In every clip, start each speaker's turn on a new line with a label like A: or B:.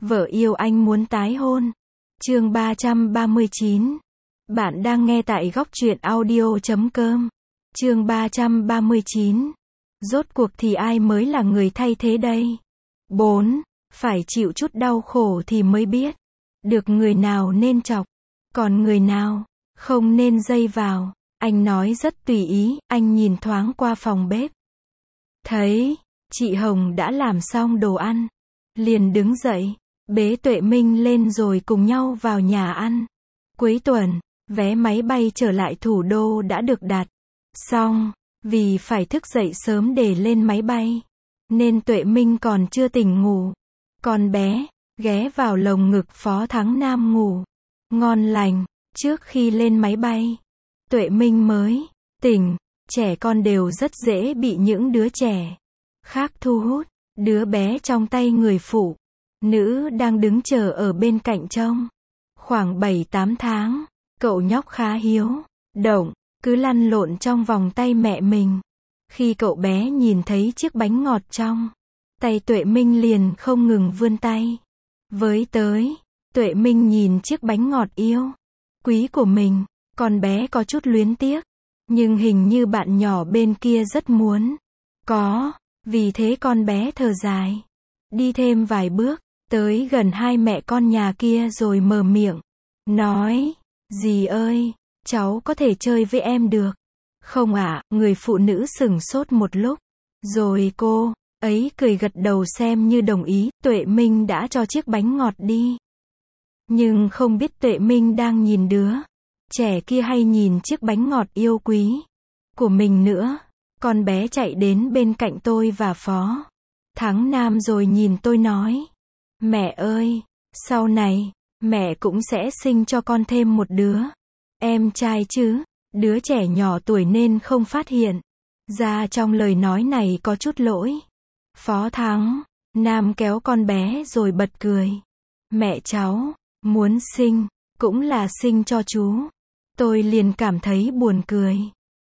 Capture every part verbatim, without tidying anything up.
A: Vợ yêu anh muốn tái hôn. Chương ba trăm ba mươi chín. Bạn đang nghe tại góc truyện audio chấm com. Chương ba trăm ba mươi chín. Rốt cuộc thì ai mới là người thay thế đây? bốn. Phải chịu chút đau khổ thì mới biết được người nào nên chọc, còn người nào không nên dây vào. Anh nói rất tùy ý, anh nhìn thoáng qua phòng bếp. Thấy chị Hồng đã làm xong đồ ăn, liền đứng dậy, bế Tuệ Minh lên rồi cùng nhau vào nhà ăn. Cuối tuần, vé máy bay trở lại thủ đô đã được đặt xong, vì phải thức dậy sớm để lên máy bay, nên Tuệ Minh còn chưa tỉnh ngủ. Con bé ghé vào lồng ngực Phó Thắng Nam ngủ ngon lành. Trước khi lên máy bay, Tuệ Minh mới tỉnh. Trẻ con đều rất dễ bị những đứa trẻ khác thu hút. Đứa bé trong tay người phụ nữ đang đứng chờ ở bên cạnh trông, khoảng bảy tám tháng, cậu nhóc khá hiếu động, cứ lăn lộn trong vòng tay mẹ mình. Khi cậu bé nhìn thấy chiếc bánh ngọt trong tay Tuệ Minh liền không ngừng vươn tay với tới. Tuệ Minh nhìn chiếc bánh ngọt yêu quý của mình, con bé có chút luyến tiếc, nhưng hình như bạn nhỏ bên kia rất muốn có, vì thế con bé thở dài, đi thêm vài bước, tới gần hai mẹ con nhà kia rồi mở miệng, nói, dì ơi, cháu có thể chơi với em được không ạ? Người phụ nữ sửng sốt một lúc, rồi cô ấy cười gật đầu xem như đồng ý. Tuệ Minh đã cho chiếc bánh ngọt đi, nhưng không biết Tuệ Minh đang nhìn đứa trẻ kia hay nhìn chiếc bánh ngọt yêu quý của mình nữa. Con bé chạy đến bên cạnh tôi và Phó Thắng Nam rồi nhìn tôi nói, mẹ ơi, sau này mẹ cũng sẽ sinh cho con thêm một đứa em trai chứ. Đứa trẻ nhỏ tuổi nên không phát hiện ra trong lời nói này có chút lỗi. Phó Thắng Nam kéo con bé rồi bật cười, mẹ cháu muốn sinh cũng là sinh cho chú. Tôi liền cảm thấy buồn cười,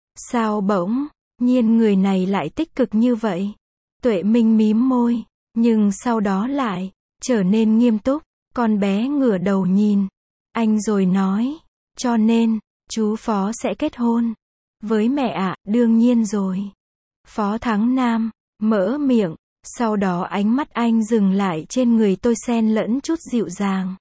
A: sao bỗng nhiên người này lại tích cực như vậy? Tuệ Minh mím môi, nhưng sau đó lại trở nên nghiêm túc. Con bé ngửa đầu nhìn anh rồi nói, cho nên chú Phó sẽ kết hôn với mẹ ạ? Đương nhiên rồi. Phó Thắng Nam mở miệng, sau đó ánh mắt anh dừng lại trên người tôi xen lẫn chút dịu dàng.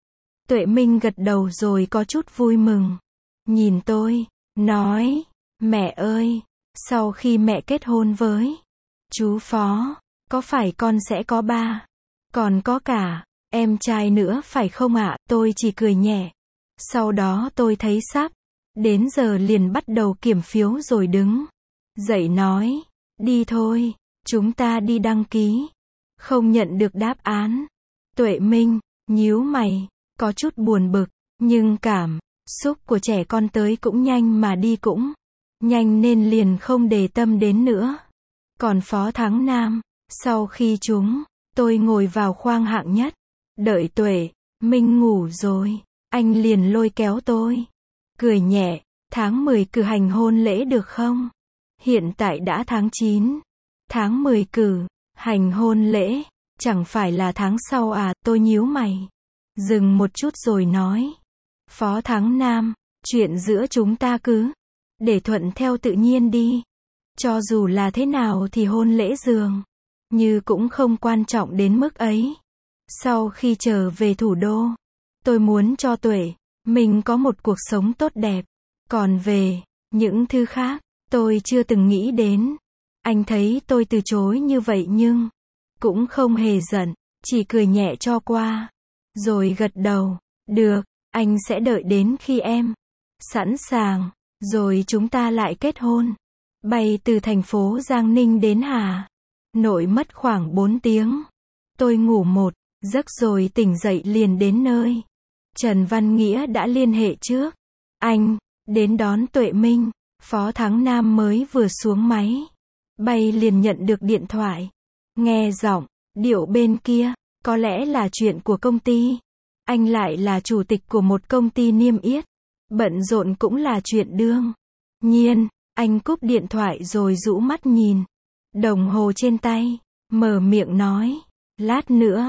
A: Tuệ Minh gật đầu rồi có chút vui mừng, nhìn tôi, nói, mẹ ơi, sau khi mẹ kết hôn với chú Phó, có phải con sẽ có ba, còn có cả em trai nữa phải không ạ? Tôi chỉ cười nhẹ. Sau đó tôi thấy sắp đến giờ liền bắt đầu kiểm phiếu rồi đứng dậy nói, đi thôi, chúng ta đi đăng ký. Không nhận được đáp án. Tuệ Minh nhíu mày, có chút buồn bực, nhưng cảm xúc của trẻ con tới cũng nhanh mà đi cũng nhanh nên liền không để tâm đến nữa. Còn Phó Thắng Nam, sau khi chúng tôi ngồi vào khoang hạng nhất, đợi Tuệ Minh ngủ rồi, anh liền lôi kéo tôi, cười nhẹ, tháng mười cử hành hôn lễ được không? Hiện tại đã tháng chín, tháng mười cử hành hôn lễ, chẳng phải là tháng sau à? Tôi nhíu mày, dừng một chút rồi nói, Phó Thắng Nam, chuyện giữa chúng ta cứ để thuận theo tự nhiên đi. Cho dù là thế nào thì hôn lễ dường như cũng không quan trọng đến mức ấy. Sau khi trở về thủ đô, tôi muốn cho Tuệ mình có một cuộc sống tốt đẹp. Còn về những thứ khác, tôi chưa từng nghĩ đến. Anh thấy tôi từ chối như vậy nhưng cũng không hề giận, chỉ cười nhẹ cho qua, rồi gật đầu, được, anh sẽ đợi đến khi em sẵn sàng, rồi chúng ta lại kết hôn. Bay từ thành phố Giang Ninh đến Hà Nội mất khoảng bốn tiếng. Tôi ngủ một giấc rồi tỉnh dậy liền đến nơi. Trần Văn Nghĩa đã liên hệ trước anh đến đón Tuệ Minh. Phó Thắng Nam mới vừa xuống máy bay liền nhận được điện thoại. Nghe giọng điệu bên kia, có lẽ là chuyện của công ty. Anh lại là chủ tịch của một công ty niêm yết, bận rộn cũng là chuyện đương nhiên. Anh cúp điện thoại rồi rũ mắt nhìn đồng hồ trên tay, mở miệng nói, lát nữa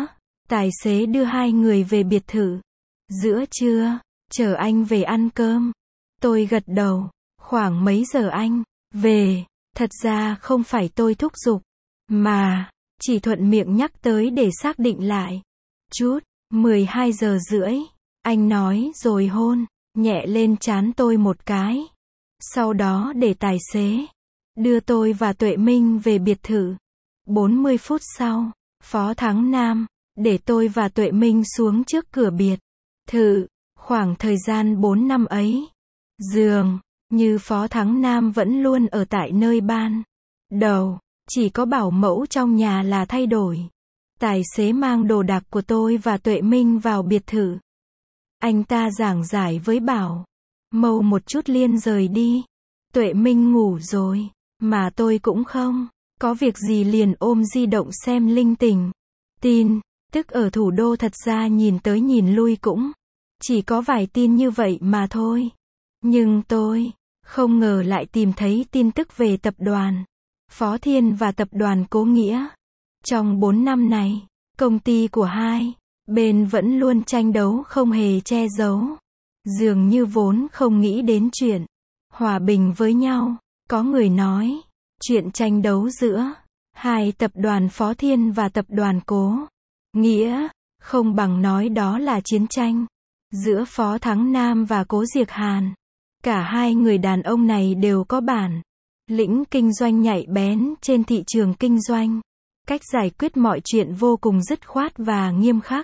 A: Tài xế đưa hai người về biệt thự. Giữa trưa, chở anh về ăn cơm. Tôi gật đầu. Khoảng mấy giờ anh về? Thật ra không phải tôi thúc giục, mà chỉ thuận miệng nhắc tới để xác định lại. Chút, mười hai giờ rưỡi. Anh nói rồi hôn nhẹ lên trán tôi một cái. Sau đó để tài xế đưa tôi và Tuệ Minh về biệt thự. bốn mươi phút sau, Phó Thắng Nam để tôi và Tuệ Minh xuống trước cửa biệt thự. Khoảng thời gian bốn năm ấy, dường như Phó Thắng Nam vẫn luôn ở tại nơi ban đầu, chỉ có bảo mẫu trong nhà là thay đổi. Tài xế mang đồ đạc của tôi và Tuệ Minh vào biệt thự. Anh ta giảng giải với bảo mẫu một chút liền rời đi. Tuệ Minh ngủ rồi, mà tôi cũng không có việc gì liền ôm di động xem linh tinh. Tin tức ở thủ đô thật ra nhìn tới nhìn lui cũng chỉ có vài tin như vậy mà thôi. Nhưng tôi không ngờ lại tìm thấy tin tức về tập đoàn Phó Thiên và tập đoàn Cố Nghĩa. Trong bốn năm này, công ty của hai bên vẫn luôn tranh đấu không hề che giấu. Dường như vốn không nghĩ đến chuyện hòa bình với nhau. Có người nói, chuyện tranh đấu giữa hai tập đoàn Phó Thiên và tập đoàn Cố Nghĩa không bằng nói đó là chiến tranh giữa Phó Thắng Nam và Cố Diệc Hàn. Cả hai người đàn ông này đều có bản lĩnh kinh doanh nhạy bén trên thị trường kinh doanh. Cách giải quyết mọi chuyện vô cùng dứt khoát và nghiêm khắc.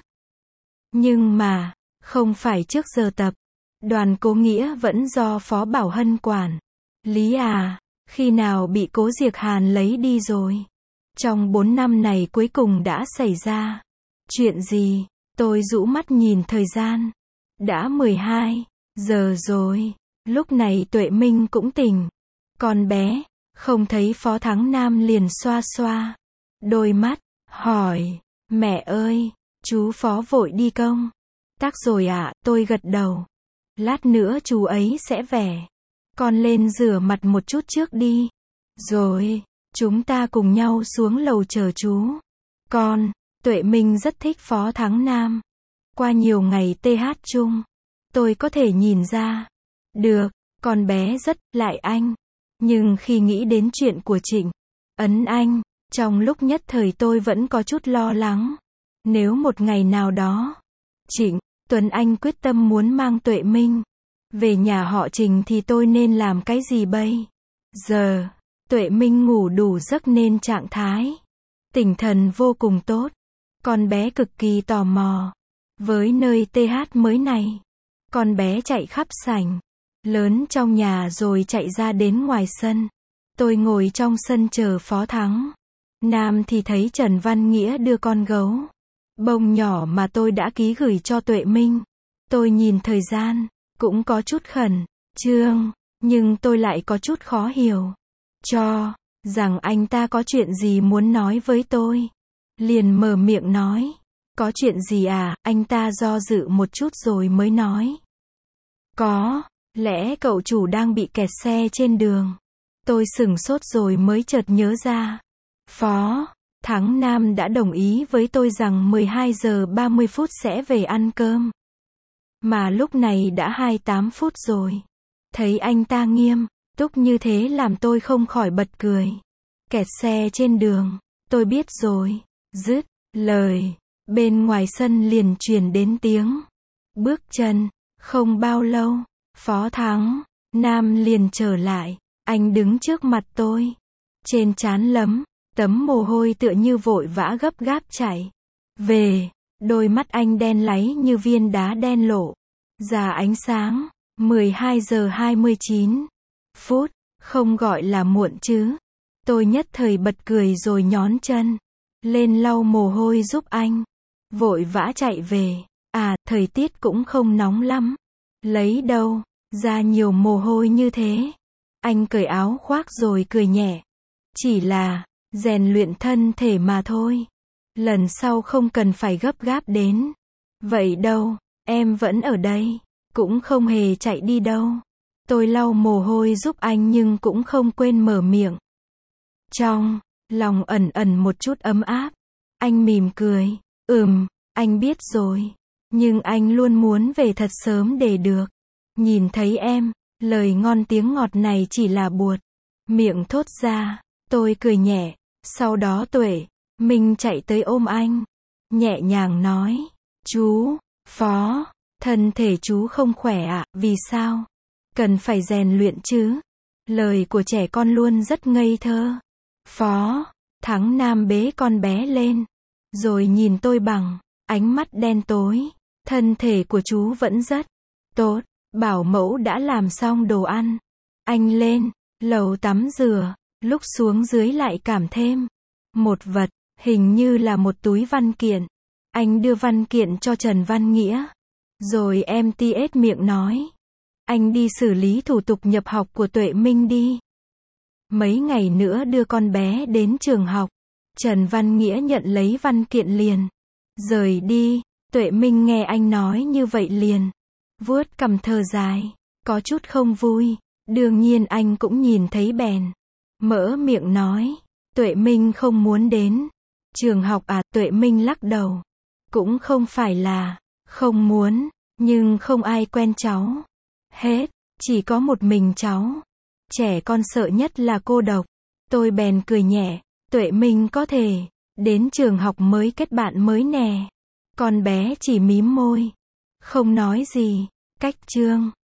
A: Nhưng mà, không phải trước giờ tập đoàn Cố Nghĩa vẫn do Phó Bảo Hân quản lý à? Khi nào bị Cố Diệc Hàn lấy đi rồi? Trong bốn năm này cuối cùng đã xảy ra chuyện gì? Tôi rũ mắt nhìn thời gian. Đã mười hai giờ rồi. Lúc này Tuệ Minh cũng tỉnh. Con bé, không thấy Phó Thắng Nam liền xoa xoa đôi mắt, hỏi, mẹ ơi, chú Phó vội đi công tác rồi ạ? À? Tôi gật đầu. Lát nữa chú ấy sẽ về. Con lên rửa mặt một chút trước đi. Rồi, chúng ta cùng nhau xuống lầu chờ chú. Con, Tuệ Minh rất thích Phó Thắng Nam. Qua nhiều ngày tê hát chung, tôi có thể nhìn ra được, con bé rất lại anh. Nhưng khi nghĩ đến chuyện của Trịnh Ấn Anh, trong lúc nhất thời tôi vẫn có chút lo lắng. Nếu một ngày nào đó, Trịnh Tuấn Anh quyết tâm muốn mang Tuệ Minh về nhà họ Trình thì tôi nên làm cái gì bây giờ? Tuệ Minh ngủ đủ giấc nên trạng thái tinh thần vô cùng tốt. Con bé cực kỳ tò mò với nơi tê hát mới này. Con bé chạy khắp sảnh lớn trong nhà rồi chạy ra đến ngoài sân. Tôi ngồi trong sân chờ Phó Thắng Nam thì thấy Trần Văn Nghĩa đưa con gấu bông nhỏ mà tôi đã ký gửi cho Tuệ Minh. Tôi nhìn thời gian, cũng có chút khẩn trương, nhưng tôi lại có chút khó hiểu cho rằng anh ta có chuyện gì muốn nói với tôi. Liền mở miệng nói, có chuyện gì à? Anh ta do dự một chút rồi mới nói, có lẽ cậu chủ đang bị kẹt xe trên đường. Tôi sửng sốt rồi mới chợt nhớ ra. Phó Thắng Nam đã đồng ý với tôi rằng mười hai giờ ba mươi phút sẽ về ăn cơm. Mà lúc này đã hai mươi tám phút rồi. Thấy anh ta nghiêm túc như thế làm tôi không khỏi bật cười. Kẹt xe trên đường, tôi biết rồi. Dứt lời, bên ngoài sân liền truyền đến tiếng bước chân. Không bao lâu, Phó Thắng Nam liền trở lại. Anh đứng trước mặt tôi. Trên trán lấm tấm mồ hôi tựa như vội vã gấp gáp chạy về. Đôi mắt anh đen láy như viên đá đen lộ ra ánh sáng. mười hai giờ hai mươi chín phút, không gọi là muộn chứ? Tôi nhất thời bật cười rồi nhón chân lên lau mồ hôi giúp anh. Vội vã chạy về. À, thời tiết cũng không nóng lắm. Lấy đâu ra nhiều mồ hôi như thế? Anh cởi áo khoác rồi cười nhẹ. Chỉ là rèn luyện thân thể mà thôi. Lần sau không cần phải gấp gáp đến vậy đâu. Em vẫn ở đây, cũng không hề chạy đi đâu. Tôi lau mồ hôi giúp anh nhưng cũng không quên mở miệng. Trong lòng ẩn ẩn một chút ấm áp. Anh mỉm cười. Ừm, Anh biết rồi. Nhưng anh luôn muốn về thật sớm để được nhìn thấy em. Lời ngon tiếng ngọt này chỉ là buột miệng thốt ra. Tôi cười nhẹ. Sau đó Tuệ Minh chạy tới ôm anh. Nhẹ nhàng nói. Chú, Phó, thân thể chú không khỏe ạ, vì sao? Cần phải rèn luyện chứ. Lời của trẻ con luôn rất ngây thơ. Phó, Thắng Nam bế con bé lên. Rồi nhìn tôi bằng ánh mắt đen tối. Thân thể của chú vẫn rất tốt. Bảo mẫu đã làm xong đồ ăn. Anh lên lầu tắm rửa. Lúc xuống dưới lại cảm thêm một vật. Hình như là một túi văn kiện. Anh đưa văn kiện cho Trần Văn Nghĩa. Rồi em tét miệng nói. Anh đi xử lý thủ tục nhập học của Tuệ Minh đi. Mấy ngày nữa đưa con bé đến trường học. Trần Văn Nghĩa nhận lấy văn kiện liền. Rời đi. Tuệ Minh nghe anh nói như vậy liền vuốt cằm thở dài. Có chút không vui. Đương nhiên anh cũng nhìn thấy bèn mở miệng nói. Tuệ Minh không muốn đến trường học à? Tuệ Minh lắc đầu. Cũng không phải là không muốn. Nhưng không ai quen cháu hết. Chỉ có một mình cháu. Trẻ con sợ nhất là cô độc. Tôi bèn cười nhẹ. Tuệ Minh có thể đến trường học mới kết bạn mới nè. Con bé chỉ mím môi. Không nói gì. Cách chương